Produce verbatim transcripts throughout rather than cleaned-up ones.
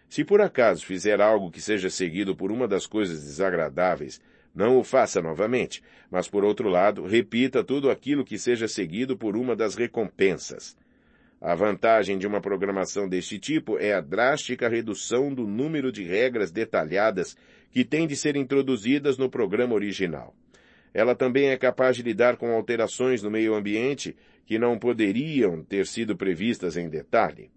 Se por acaso fizer algo que seja seguido por uma das coisas desagradáveis, não o faça novamente, mas por outro lado, repita tudo aquilo que seja seguido por uma das recompensas. A vantagem de uma programação deste tipo é a drástica redução do número de regras detalhadas que têm de ser introduzidas no programa original. Ela também é capaz de lidar com alterações no meio ambiente que não poderiam ter sido previstas em detalhe.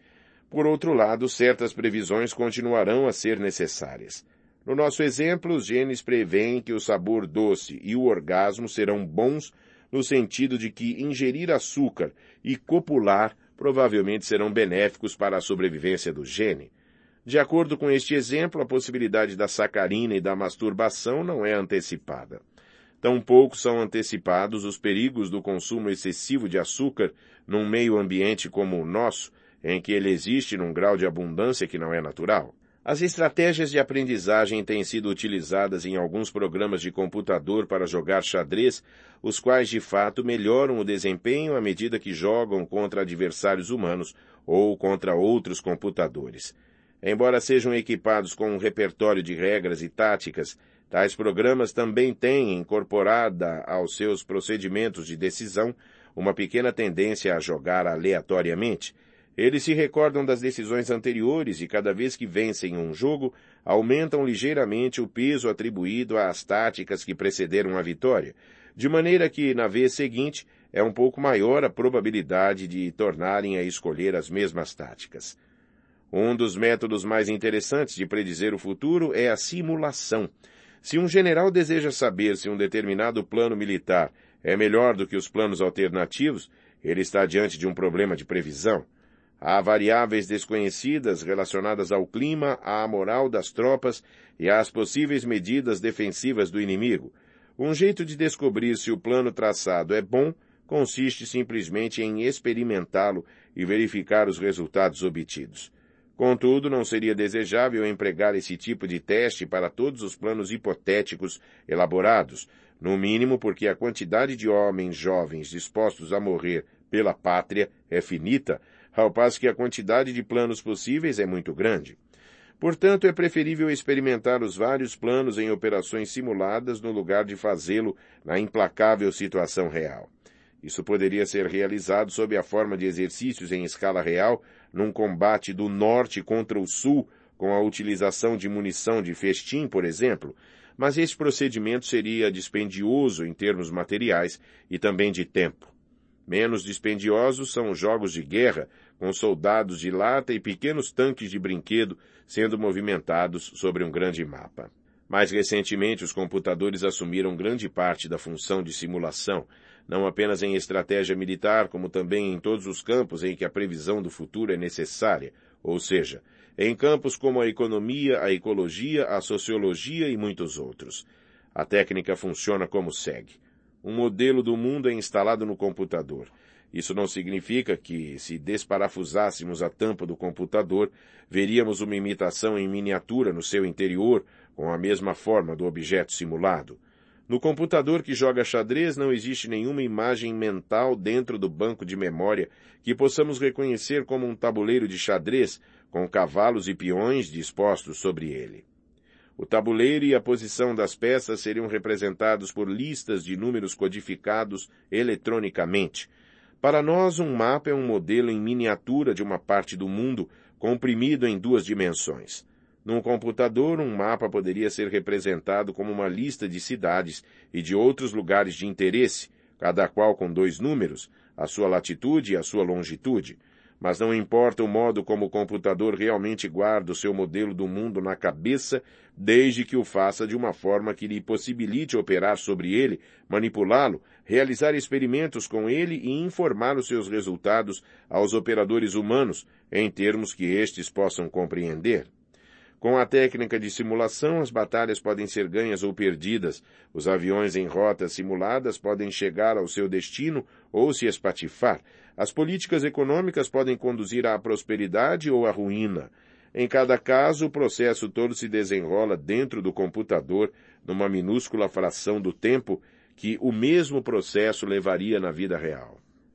Por outro lado, certas previsões continuarão a ser necessárias. No nosso exemplo, os genes prevêem que o sabor doce e o orgasmo serão bons no sentido de que ingerir açúcar e copular provavelmente serão benéficos para a sobrevivência do gene. De acordo com este exemplo, a possibilidade da sacarina e da masturbação não é antecipada. Tampouco são antecipados os perigos do consumo excessivo de açúcar num meio ambiente como o nosso, em que ele existe num grau de abundância que não é natural. As estratégias de aprendizagem têm sido utilizadas em alguns programas de computador para jogar xadrez, os quais de fato melhoram o desempenho à medida que jogam contra adversários humanos ou contra outros computadores. Embora sejam equipados com um repertório de regras e táticas, tais programas também têm incorporada aos seus procedimentos de decisão uma pequena tendência a jogar aleatoriamente. Eles se recordam das decisões anteriores e cada vez que vencem um jogo, aumentam ligeiramente o peso atribuído às táticas que precederam a vitória, de maneira que, na vez seguinte, é um pouco maior a probabilidade de tornarem a escolher as mesmas táticas. Um dos métodos mais interessantes de predizer o futuro é a simulação. Se um general deseja saber se um determinado plano militar é melhor do que os planos alternativos, ele está diante de um problema de previsão. Há variáveis desconhecidas relacionadas ao clima, à moral das tropas e às possíveis medidas defensivas do inimigo. Um jeito de descobrir se o plano traçado é bom consiste simplesmente em experimentá-lo e verificar os resultados obtidos. Contudo, não seria desejável empregar esse tipo de teste para todos os planos hipotéticos elaborados, no mínimo porque a quantidade de homens jovens dispostos a morrer pela pátria é finita, ao passo que a quantidade de planos possíveis é muito grande. Portanto, é preferível experimentar os vários planos em operações simuladas no lugar de fazê-lo na implacável situação real. Isso poderia ser realizado sob a forma de exercícios em escala real, num combate do norte contra o sul, com a utilização de munição de festim, por exemplo, mas esse procedimento seria dispendioso em termos materiais e também de tempo. Menos dispendiosos são os jogos de guerra, com soldados de lata e pequenos tanques de brinquedo sendo movimentados sobre um grande mapa. Mais recentemente, os computadores assumiram grande parte da função de simulação, não apenas em estratégia militar, como também em todos os campos em que a previsão do futuro é necessária, ou seja, em campos como a economia, a ecologia, a sociologia e muitos outros. A técnica funciona como segue. Um modelo do mundo é instalado no computador. Isso não significa que, se desparafusássemos a tampa do computador, veríamos uma imitação em miniatura no seu interior, com a mesma forma do objeto simulado. No computador que joga xadrez não existe nenhuma imagem mental dentro do banco de memória que possamos reconhecer como um tabuleiro de xadrez, com cavalos e peões dispostos sobre ele. O tabuleiro e a posição das peças seriam representados por listas de números codificados eletronicamente. Para nós, um mapa é um modelo em miniatura de uma parte do mundo comprimido em duas dimensões. Num computador, um mapa poderia ser representado como uma lista de cidades e de outros lugares de interesse, cada qual com dois números, a sua latitude e a sua longitude. Mas não importa o modo como o computador realmente guarda o seu modelo do mundo na cabeça, desde que o faça de uma forma que lhe possibilite operar sobre ele, manipulá-lo, realizar experimentos com ele e informar os seus resultados aos operadores humanos, em termos que estes possam compreender. Com a técnica de simulação, as batalhas podem ser ganhas ou perdidas, os aviões em rotas simuladas podem chegar ao seu destino ou se espatifar, as políticas econômicas podem conduzir à prosperidade ou à ruína. Em cada caso, o processo todo se desenrola dentro do computador, numa minúscula fração do tempo que o mesmo processo levaria na vida real.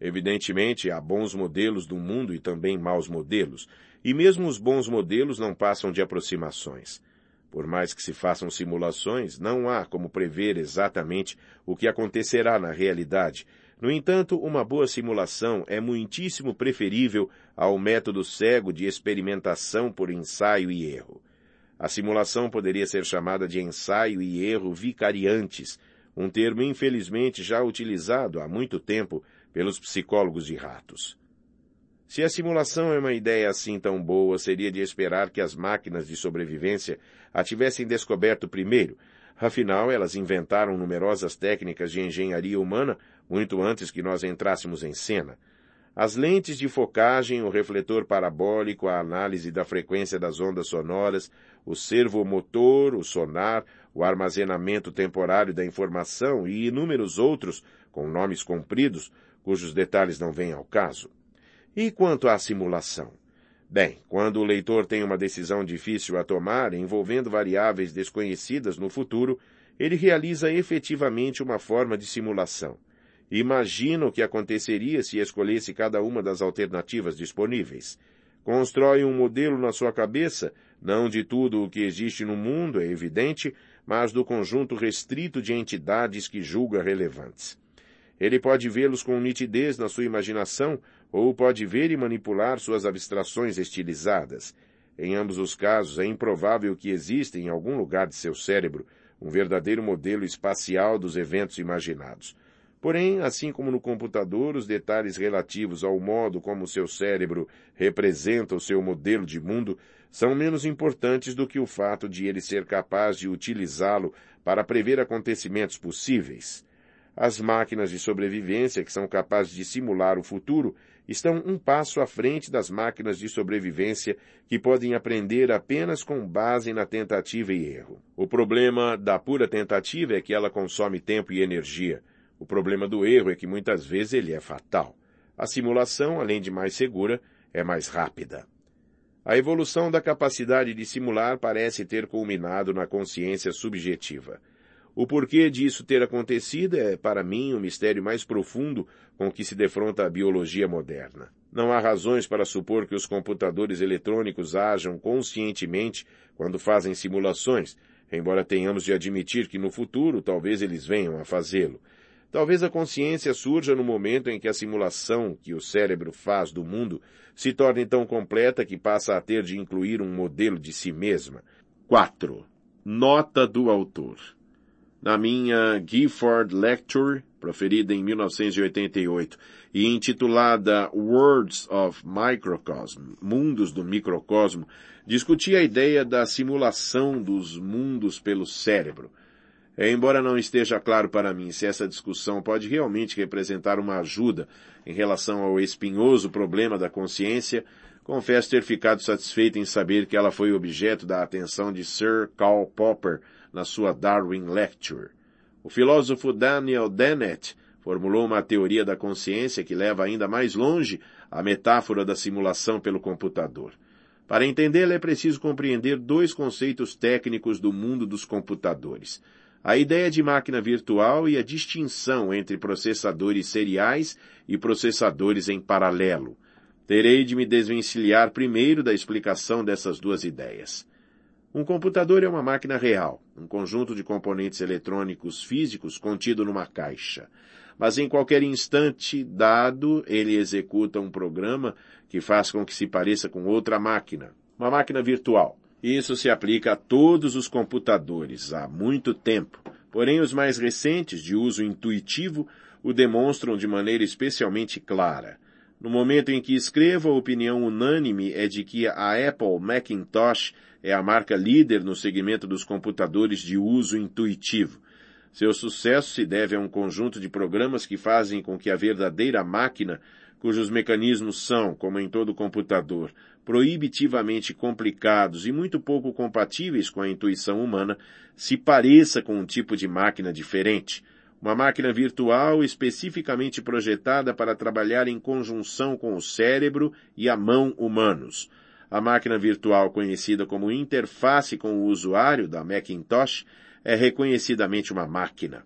Evidentemente, há bons modelos do mundo e também maus modelos, e mesmo os bons modelos não passam de aproximações. Por mais que se façam simulações, não há como prever exatamente o que acontecerá na realidade. No entanto, uma boa simulação é muitíssimo preferível ao método cego de experimentação por ensaio e erro. A simulação poderia ser chamada de ensaio e erro vicariantes, um termo infelizmente já utilizado há muito tempo pelos psicólogos de ratos. Se a simulação é uma ideia assim tão boa, seria de esperar que as máquinas de sobrevivência a tivessem descoberto primeiro. Afinal, elas inventaram numerosas técnicas de engenharia humana muito antes que nós entrássemos em cena. As lentes de focagem, o refletor parabólico, a análise da frequência das ondas sonoras, o servomotor, o sonar, o armazenamento temporário da informação e inúmeros outros, com nomes compridos, cujos detalhes não vêm ao caso. E quanto à simulação? Bem, quando o leitor tem uma decisão difícil a tomar, envolvendo variáveis desconhecidas no futuro, ele realiza efetivamente uma forma de simulação. Imagina o que aconteceria se escolhesse cada uma das alternativas disponíveis. Constrói um modelo na sua cabeça, não de tudo o que existe no mundo, é evidente, mas do conjunto restrito de entidades que julga relevantes. Ele pode vê-los com nitidez na sua imaginação, ou pode ver e manipular suas abstrações estilizadas. Em ambos os casos, é improvável que exista em algum lugar de seu cérebro um verdadeiro modelo espacial dos eventos imaginados. Porém, assim como no computador, os detalhes relativos ao modo como seu cérebro representa o seu modelo de mundo são menos importantes do que o fato de ele ser capaz de utilizá-lo para prever acontecimentos possíveis. As máquinas de sobrevivência que são capazes de simular o futuro estão um passo à frente das máquinas de sobrevivência que podem aprender apenas com base na tentativa e erro. O problema da pura tentativa é que ela consome tempo e energia. O problema do erro é que muitas vezes ele é fatal. A simulação, além de mais segura, é mais rápida. A evolução da capacidade de simular parece ter culminado na consciência subjetiva. O porquê disso ter acontecido é, para mim, um mistério mais profundo com que se defronta a biologia moderna. Não há razões para supor que os computadores eletrônicos ajam conscientemente quando fazem simulações, embora tenhamos de admitir que no futuro talvez eles venham a fazê-lo. Talvez a consciência surja no momento em que a simulação que o cérebro faz do mundo se torne tão completa que passa a ter de incluir um modelo de si mesma. quatro. Nota do autor. Na minha Gifford Lecture, proferida em mil novecentos e oitenta e oito, e intitulada Worlds of Microcosm, Mundos do Microcosmo, discuti a ideia da simulação dos mundos pelo cérebro. Embora não esteja claro para mim se essa discussão pode realmente representar uma ajuda em relação ao espinhoso problema da consciência, confesso ter ficado satisfeito em saber que ela foi objeto da atenção de Sir Karl Popper na sua Darwin Lecture. O filósofo Daniel Dennett formulou uma teoria da consciência que leva ainda mais longe a metáfora da simulação pelo computador. Para entendê-la é preciso compreender dois conceitos técnicos do mundo dos computadores: a ideia de máquina virtual e a distinção entre processadores seriais e processadores em paralelo. Terei de me desvencilhar primeiro da explicação dessas duas ideias. Um computador é uma máquina real, um conjunto de componentes eletrônicos físicos contido numa caixa. Mas em qualquer instante dado, ele executa um programa que faz com que se pareça com outra máquina, uma máquina virtual. Isso se aplica a todos os computadores há muito tempo, porém os mais recentes, de uso intuitivo, o demonstram de maneira especialmente clara. No momento em que escrevo, a opinião unânime é de que a Apple Macintosh é a marca líder no segmento dos computadores de uso intuitivo. Seu sucesso se deve a um conjunto de programas que fazem com que a verdadeira máquina, cujos mecanismos são, como em todo computador, proibitivamente complicados e muito pouco compatíveis com a intuição humana, se pareça com um tipo de máquina diferente. Uma máquina virtual especificamente projetada para trabalhar em conjunção com o cérebro e a mão humanos. A máquina virtual conhecida como interface com o usuário da Macintosh é reconhecidamente uma máquina.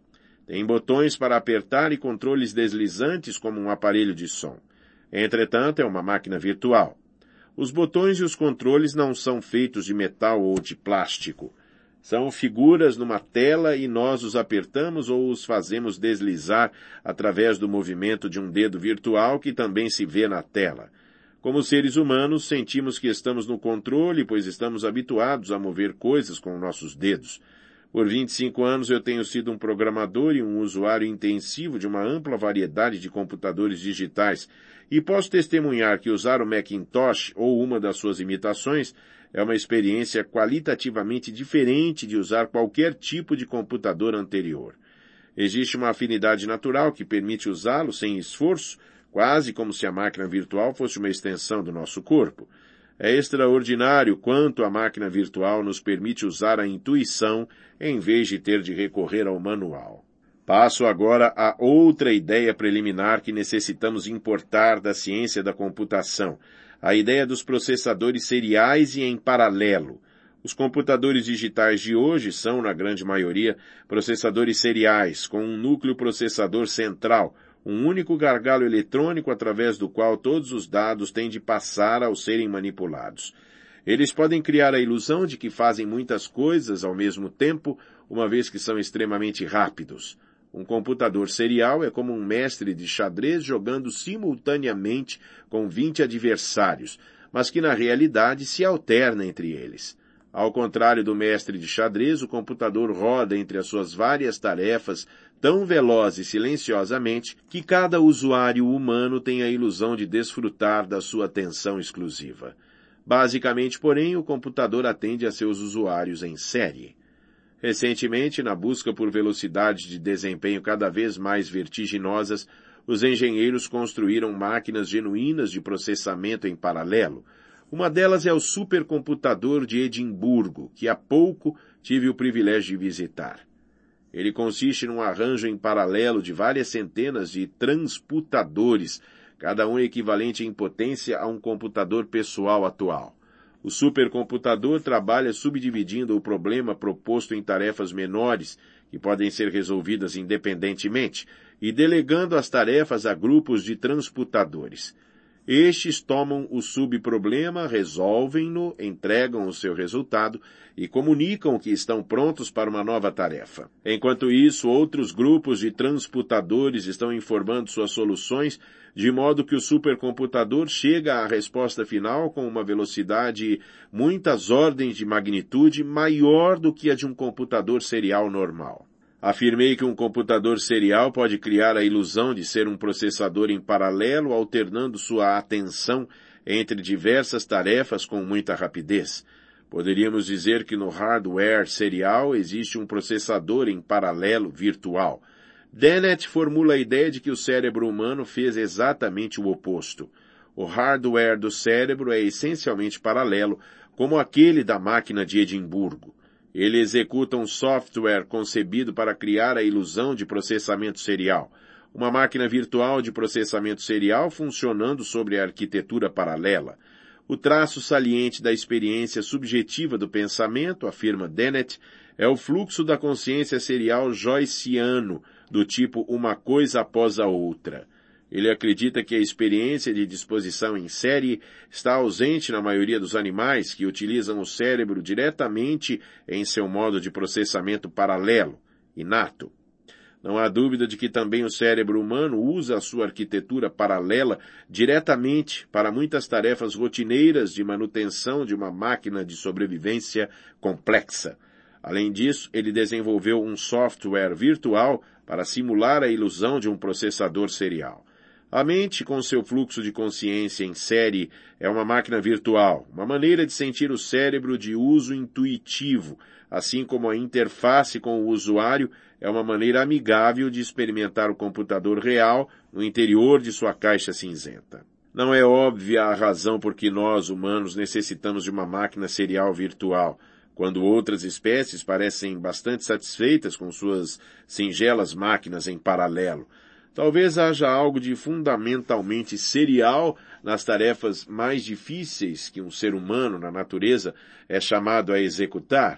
Tem botões para apertar e controles deslizantes como um aparelho de som. Entretanto, é uma máquina virtual. Os botões e os controles não são feitos de metal ou de plástico. São figuras numa tela e nós os apertamos ou os fazemos deslizar através do movimento de um dedo virtual que também se vê na tela. Como seres humanos, sentimos que estamos no controle, pois estamos habituados a mover coisas com nossos dedos. Por vinte e cinco anos eu tenho sido um programador e um usuário intensivo de uma ampla variedade de computadores digitais, e posso testemunhar que usar o Macintosh ou uma das suas imitações é uma experiência qualitativamente diferente de usar qualquer tipo de computador anterior. Existe uma afinidade natural que permite usá-lo sem esforço, quase como se a máquina virtual fosse uma extensão do nosso corpo. É extraordinário quanto a máquina virtual nos permite usar a intuição em vez de ter de recorrer ao manual. Passo agora a outra ideia preliminar que necessitamos importar da ciência da computação, a ideia dos processadores seriais e em paralelo. Os computadores digitais de hoje são, na grande maioria, processadores seriais, com um núcleo processador central, um único gargalo eletrônico através do qual todos os dados têm de passar ao serem manipulados. Eles podem criar a ilusão de que fazem muitas coisas ao mesmo tempo, uma vez que são extremamente rápidos. Um computador serial é como um mestre de xadrez jogando simultaneamente com vinte adversários, mas que na realidade se alterna entre eles. Ao contrário do mestre de xadrez, o computador roda entre as suas várias tarefas tão veloz e silenciosamente que cada usuário humano tem a ilusão de desfrutar da sua atenção exclusiva. Basicamente, porém, o computador atende a seus usuários em série. Recentemente, na busca por velocidades de desempenho cada vez mais vertiginosas, os engenheiros construíram máquinas genuínas de processamento em paralelo. Uma delas é o supercomputador de Edimburgo, que há pouco tive o privilégio de visitar. Ele consiste num arranjo em paralelo de várias centenas de transputadores, cada um equivalente em potência a um computador pessoal atual. O supercomputador trabalha subdividindo o problema proposto em tarefas menores, que podem ser resolvidas independentemente, e delegando as tarefas a grupos de transputadores. Estes tomam o subproblema, resolvem-no, entregam o seu resultado e comunicam que estão prontos para uma nova tarefa. Enquanto isso, outros grupos de transputadores estão informando suas soluções, de modo que o supercomputador chega à resposta final com uma velocidade muitas ordens de magnitude maior do que a de um computador serial normal. Afirmei que um computador serial pode criar a ilusão de ser um processador em paralelo, alternando sua atenção entre diversas tarefas com muita rapidez. Poderíamos dizer que no hardware serial existe um processador em paralelo virtual. Dennett formula a ideia de que o cérebro humano fez exatamente o oposto. O hardware do cérebro é essencialmente paralelo, como aquele da máquina de Edimburgo. Ele executa um software concebido para criar a ilusão de processamento serial, uma máquina virtual de processamento serial funcionando sobre a arquitetura paralela. O traço saliente da experiência subjetiva do pensamento, afirma Dennett, é o fluxo da consciência serial joyciano, do tipo uma coisa após a outra. Ele acredita que a experiência de disposição em série está ausente na maioria dos animais que utilizam o cérebro diretamente em seu modo de processamento paralelo, inato. Não há dúvida de que também o cérebro humano usa a sua arquitetura paralela diretamente para muitas tarefas rotineiras de manutenção de uma máquina de sobrevivência complexa. Além disso, ele desenvolveu um software virtual para simular a ilusão de um processador serial. A mente, com seu fluxo de consciência em série, é uma máquina virtual, uma maneira de sentir o cérebro de uso intuitivo, assim como a interface com o usuário é uma maneira amigável de experimentar o computador real no interior de sua caixa cinzenta. Não é óbvia a razão por que nós, humanos, necessitamos de uma máquina serial virtual, quando outras espécies parecem bastante satisfeitas com suas singelas máquinas em paralelo. Talvez haja algo de fundamentalmente serial nas tarefas mais difíceis que um ser humano na natureza é chamado a executar.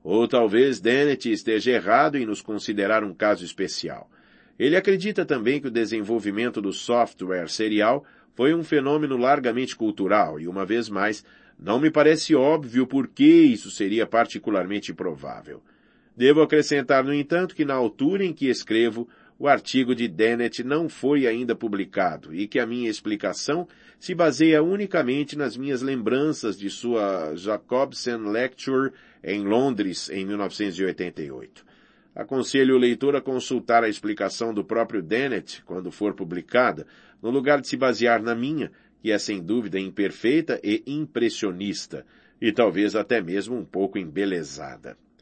Ou talvez Dennett esteja errado em nos considerar um caso especial. Ele acredita também que o desenvolvimento do software serial foi um fenômeno largamente cultural e, uma vez mais, não me parece óbvio por que isso seria particularmente provável. Devo acrescentar, no entanto, que na altura em que escrevo, o artigo de Dennett não foi ainda publicado e que a minha explicação se baseia unicamente nas minhas lembranças de sua Jacobsen Lecture em Londres em mil novecentos e oitenta e oito. Aconselho o leitor a consultar a explicação do próprio Dennett, quando for publicada, no lugar de se basear na minha, que é sem dúvida imperfeita e impressionista, e talvez até mesmo um pouco embelezada.